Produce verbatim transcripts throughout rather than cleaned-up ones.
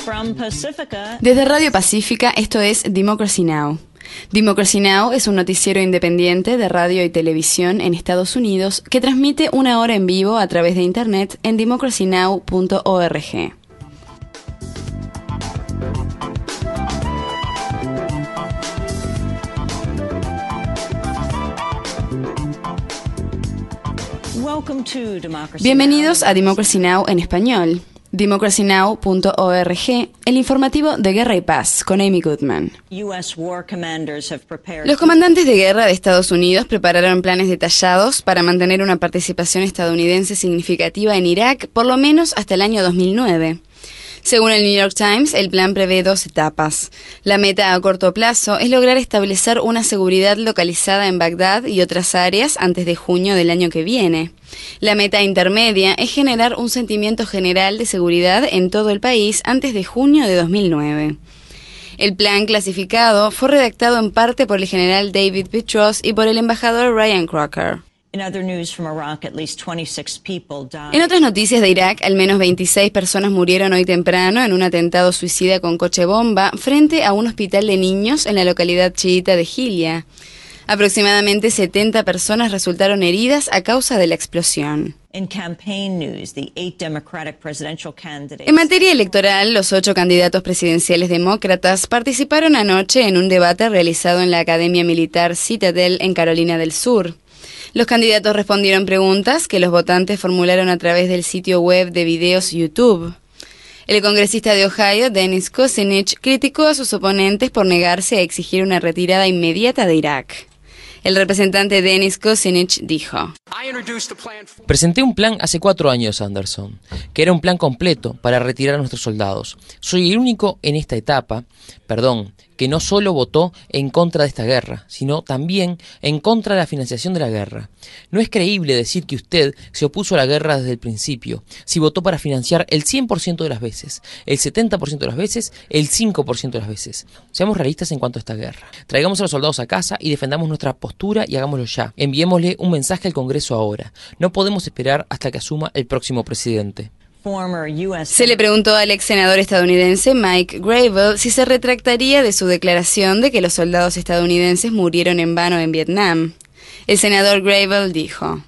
Desde Radio Pacífica, esto es Democracy Now! Democracy Now! Es un noticiero independiente de radio y televisión en Estados Unidos que transmite una hora en vivo a través de internet en democracy now punto org. Bienvenidos a Democracy Now! En español. democracy now punto org, el informativo de Guerra y Paz, con Amy Goodman. Los comandantes de guerra de Estados Unidos prepararon planes detallados para mantener una participación estadounidense significativa en Irak, por lo menos hasta el año dos mil nueve. Según el New York Times, el plan prevé dos etapas. La meta a corto plazo es lograr establecer una seguridad localizada en Bagdad y otras áreas antes de junio del año que viene. La meta intermedia es generar un sentimiento general de seguridad en todo el país antes de junio de dos mil nueve. El plan clasificado fue redactado en parte por el general David Petraeus y por el embajador Ryan Crocker. En otras noticias de Irak, al menos veintiséis personas murieron hoy temprano en un atentado suicida con coche bomba frente a un hospital de niños en la localidad chiita de Hilia. Aproximadamente setenta personas resultaron heridas a causa de la explosión. En materia electoral, los ocho candidatos presidenciales demócratas participaron anoche en un debate realizado en la Academia Militar Citadel en Carolina del Sur. Los candidatos respondieron preguntas que los votantes formularon a través del sitio web de videos YouTube. El congresista de Ohio, Dennis Kucinich, criticó a sus oponentes por negarse a exigir una retirada inmediata de Irak. El representante Dennis Kucinich dijo: Presenté un plan hace cuatro años, Anderson, que era un plan completo para retirar a nuestros soldados. Soy el único en esta etapa, perdón, que no solo votó en contra de esta guerra, sino también en contra de la financiación de la guerra. No es creíble decir que usted se opuso a la guerra desde el principio, si votó para financiar el cien por ciento de las veces, el setenta por ciento de las veces, el cinco por ciento de las veces. Seamos realistas en cuanto a esta guerra. Traigamos a los soldados a casa y defendamos nuestra postura y hagámoslo ya. Enviémosle un mensaje al Congreso ahora. No podemos esperar hasta que asuma el próximo presidente. Se le preguntó al ex senador estadounidense Mike Gravel si se retractaría de su declaración de que los soldados estadounidenses murieron en vano en Vietnam. El senador Gravel dijo: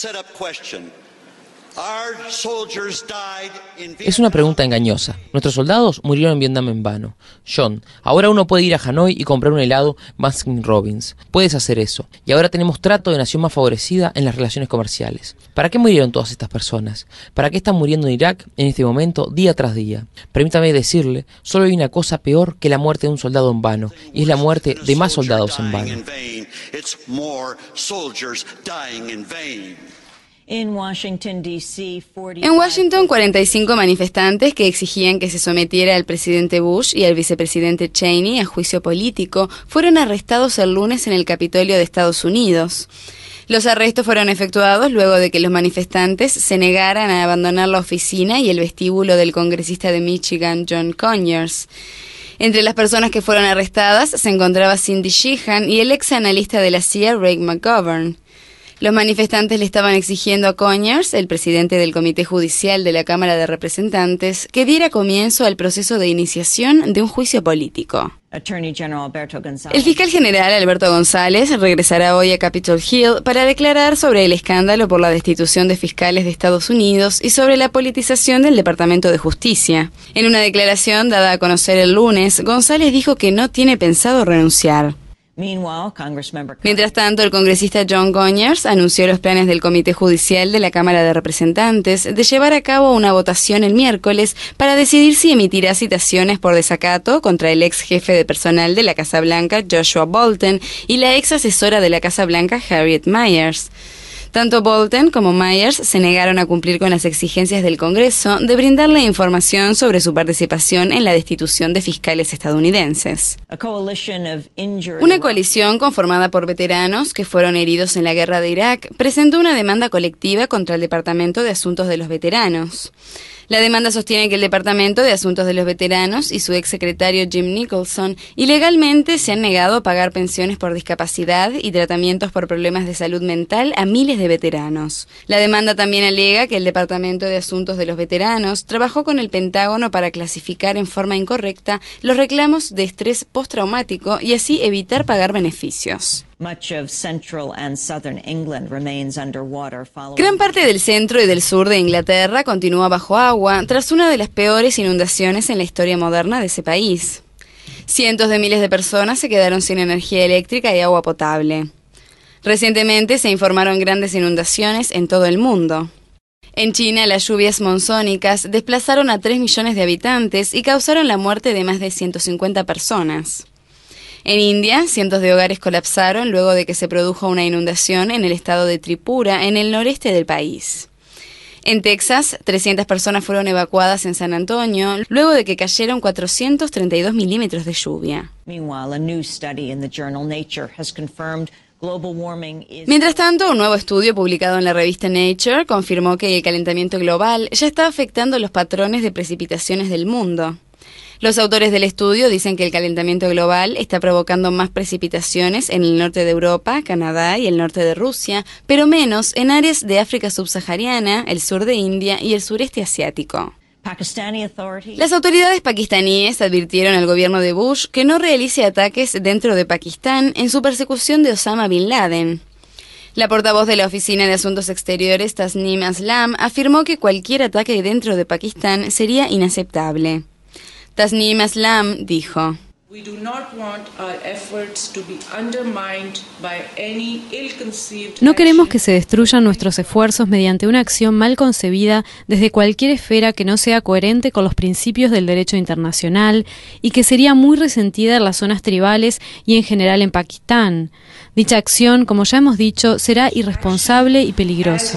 Es una pregunta engañosa. Nuestros soldados murieron en Vietnam en vano. John, ahora uno puede ir a Hanoi y comprar un helado Baskin Robbins. Puedes hacer eso. Y ahora tenemos trato de nación más favorecida en las relaciones comerciales. ¿Para qué murieron todas estas personas? ¿Para qué están muriendo en Irak en este momento, día tras día? Permítame decirle, solo hay una cosa peor que la muerte de un soldado en vano, y es la muerte de más soldados en vano. En Washington, cuarenta y cinco manifestantes que exigían que se sometiera al presidente Bush y al vicepresidente Cheney a juicio político fueron arrestados el lunes en el Capitolio de Estados Unidos. Los arrestos fueron efectuados luego de que los manifestantes se negaran a abandonar la oficina y el vestíbulo del congresista de Michigan, John Conyers. Entre las personas que fueron arrestadas se encontraba Cindy Sheehan y el ex analista de la C I A, Ray McGovern. Los manifestantes le estaban exigiendo a Conyers, el presidente del Comité Judicial de la Cámara de Representantes, que diera comienzo al proceso de iniciación de un juicio político. El fiscal general Alberto González regresará hoy a Capitol Hill para declarar sobre el escándalo por la destitución de fiscales de Estados Unidos y sobre la politización del Departamento de Justicia. En una declaración dada a conocer el lunes, González dijo que no tiene pensado renunciar. Mientras tanto, el congresista John Conyers anunció los planes del Comité Judicial de la Cámara de Representantes de llevar a cabo una votación el miércoles para decidir si emitirá citaciones por desacato contra el ex jefe de personal de la Casa Blanca, Joshua Bolten, y la ex asesora de la Casa Blanca, Harriet Miers. Tanto Bolton como Myers se negaron a cumplir con las exigencias del Congreso de brindarle información sobre su participación en la destitución de fiscales estadounidenses. Una coalición conformada por veteranos que fueron heridos en la guerra de Irak presentó una demanda colectiva contra el Departamento de Asuntos de los Veteranos. La demanda sostiene que el Departamento de Asuntos de los Veteranos y su exsecretario Jim Nicholson ilegalmente se han negado a pagar pensiones por discapacidad y tratamientos por problemas de salud mental a miles de veteranos. La demanda también alega que el Departamento de Asuntos de los Veteranos trabajó con el Pentágono para clasificar en forma incorrecta los reclamos de estrés postraumático y así evitar pagar beneficios. Gran parte del centro y del sur de Inglaterra continúa bajo agua tras una de las peores inundaciones en la historia moderna de ese país. Cientos de miles de personas se quedaron sin energía eléctrica y agua potable. Recientemente se informaron grandes inundaciones en todo el mundo. En China, las lluvias monzónicas desplazaron a tres millones de habitantes y causaron la muerte de más de ciento cincuenta personas. En India, cientos de hogares colapsaron luego de que se produjo una inundación en el estado de Tripura, en el noreste del país. En Texas, trescientas personas fueron evacuadas en San Antonio luego de que cayeron cuatrocientos treinta y dos milímetros de lluvia. Mientras tanto, un nuevo estudio publicado en la revista Nature confirmó que el calentamiento global ya está afectando los patrones de precipitaciones del mundo. Los autores del estudio dicen que el calentamiento global está provocando más precipitaciones en el norte de Europa, Canadá y el norte de Rusia, pero menos en áreas de África subsahariana, el sur de India y el sureste asiático. Las autoridades pakistaníes advirtieron al gobierno de Bush que no realice ataques dentro de Pakistán en su persecución de Osama Bin Laden. La portavoz de la Oficina de Asuntos Exteriores, Tasnim Aslam, afirmó que cualquier ataque dentro de Pakistán sería inaceptable. Tasnim Aslam dijo: No queremos que se destruyan nuestros esfuerzos mediante una acción mal concebida desde cualquier esfera que no sea coherente con los principios del derecho internacional y que sería muy resentida en las zonas tribales y en general en Pakistán. Dicha acción, como ya hemos dicho, será irresponsable y peligrosa.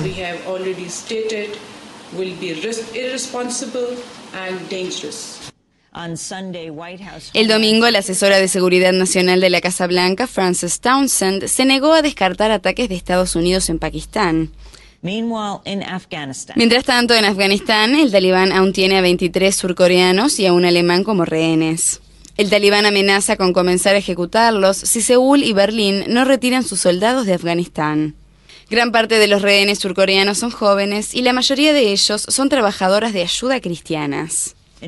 El domingo, la asesora de Seguridad Nacional de la Casa Blanca, Frances Townsend, se negó a descartar ataques de Estados Unidos en Pakistán. Mientras tanto, en Afganistán, el talibán aún tiene a veintitrés surcoreanos y a un alemán como rehenes. El talibán amenaza con comenzar a ejecutarlos si Seúl y Berlín no retiran sus soldados de Afganistán. Gran parte de los rehenes surcoreanos son jóvenes y la mayoría de ellos son trabajadoras de ayuda cristianas. En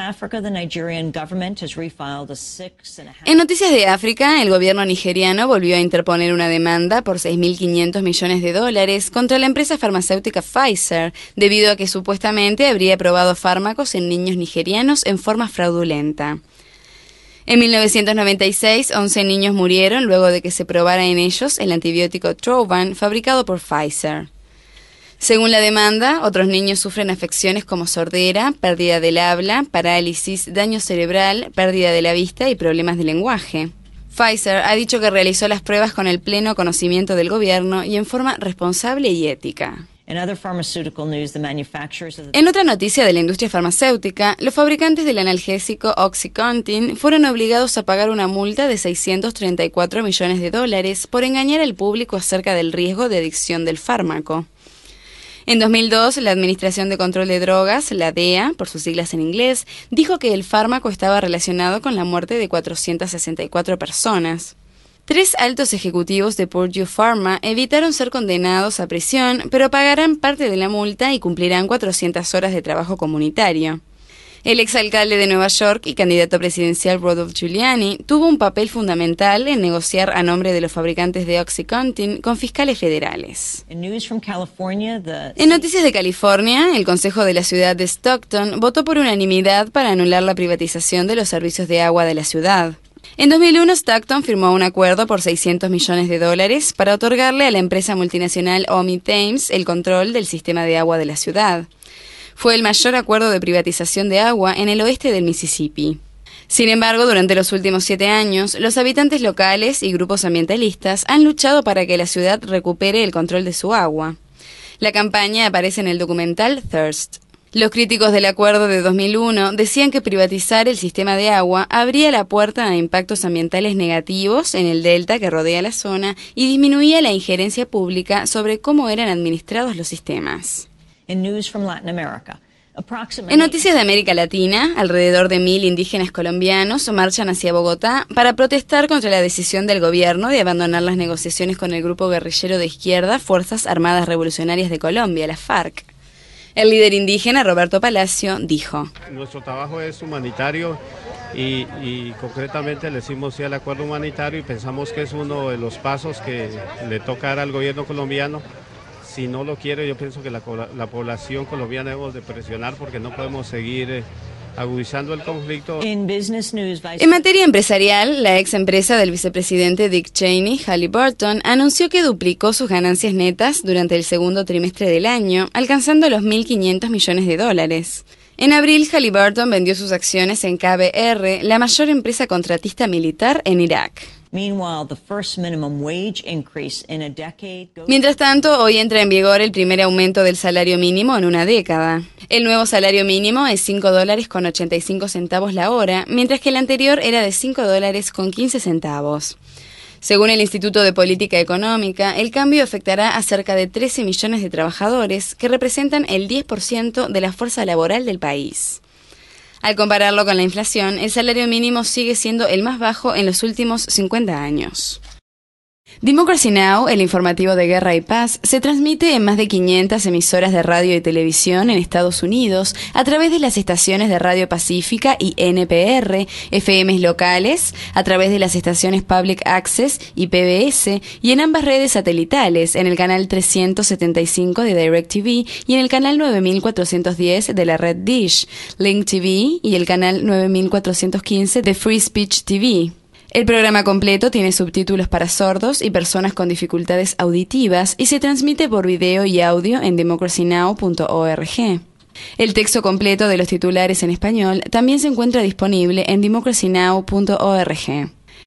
noticias de África, el gobierno nigeriano volvió a interponer una demanda por seis mil quinientos millones de dólares contra la empresa farmacéutica Pfizer, debido a que supuestamente habría probado fármacos en niños nigerianos en forma fraudulenta. En mil novecientos noventa y seis, once niños murieron luego de que se probara en ellos el antibiótico Trovan fabricado por Pfizer. Según la demanda, otros niños sufren afecciones como sordera, pérdida del habla, parálisis, daño cerebral, pérdida de la vista y problemas de lenguaje. Pfizer ha dicho que realizó las pruebas con el pleno conocimiento del gobierno y en forma responsable y ética. En otra noticia de la industria farmacéutica, los fabricantes del analgésico OxyContin fueron obligados a pagar una multa de seiscientos treinta y cuatro millones de dólares por engañar al público acerca del riesgo de adicción del fármaco. En dos mil dos, la Administración de Control de Drogas, la D E A, por sus siglas en inglés, dijo que el fármaco estaba relacionado con la muerte de cuatrocientas sesenta y cuatro personas. Tres altos ejecutivos de Purdue Pharma evitaron ser condenados a prisión, pero pagarán parte de la multa y cumplirán cuatrocientas horas de trabajo comunitario. El exalcalde de Nueva York y candidato presidencial Rudolph Giuliani tuvo un papel fundamental en negociar a nombre de los fabricantes de OxyContin con fiscales federales. En noticias de California, el Consejo de la ciudad de Stockton votó por unanimidad para anular la privatización de los servicios de agua de la ciudad. En dos mil uno, Stockton firmó un acuerdo por seiscientos millones de dólares para otorgarle a la empresa multinacional Omni Thames el control del sistema de agua de la ciudad. Fue el mayor acuerdo de privatización de agua en el oeste del Mississippi. Sin embargo, durante los últimos siete años, los habitantes locales y grupos ambientalistas han luchado para que la ciudad recupere el control de su agua. La campaña aparece en el documental Thirst. Los críticos del acuerdo de dos mil uno decían que privatizar el sistema de agua abría la puerta a impactos ambientales negativos en el delta que rodea la zona y disminuía la injerencia pública sobre cómo eran administrados los sistemas. In news from Latin America, En noticias de América Latina, alrededor de mil indígenas colombianos marchan hacia Bogotá para protestar contra la decisión del gobierno de abandonar las negociaciones con el grupo guerrillero de izquierda Fuerzas Armadas Revolucionarias de Colombia, la FARC. El líder indígena, Roberto Palacio, dijo: Nuestro trabajo es humanitario y, y concretamente le decimos sí al acuerdo humanitario y pensamos que es uno de los pasos que le toca dar al gobierno colombiano. Si no lo quiere, yo pienso que la, la población colombiana debemos de presionar porque no podemos seguir eh, agudizando el conflicto. En materia empresarial, la ex empresa del vicepresidente Dick Cheney, Halliburton, anunció que duplicó sus ganancias netas durante el segundo trimestre del año, alcanzando los mil quinientos millones de dólares. En abril, Halliburton vendió sus acciones en K B R, la mayor empresa contratista militar en Irak. Mientras tanto, hoy entra en vigor el primer aumento del salario mínimo en una década. El nuevo salario mínimo es cinco dólares con ochenta y cinco centavos la hora, mientras que el anterior era de cinco dólares con quince centavos. Según el Instituto de Política Económica, el cambio afectará a cerca de trece millones de trabajadores, que representan el diez por ciento de la fuerza laboral del país. Al compararlo con la inflación, el salario mínimo sigue siendo el más bajo en los últimos cincuenta años. Democracy Now!, el informativo de guerra y paz, se transmite en más de quinientas emisoras de radio y televisión en Estados Unidos a través de las estaciones de Radio Pacífica y N P R, F Ms locales, a través de las estaciones Public Access y P B S, y en ambas redes satelitales, en el canal trescientos setenta y cinco de DirecTV y en el canal nueve mil cuatrocientos diez de la red Dish, Link T V y el canal nueve mil cuatrocientos quince de Free Speech T V. El programa completo tiene subtítulos para sordos y personas con dificultades auditivas y se transmite por video y audio en democracy now punto org. El texto completo de los titulares en español también se encuentra disponible en democracy now punto org.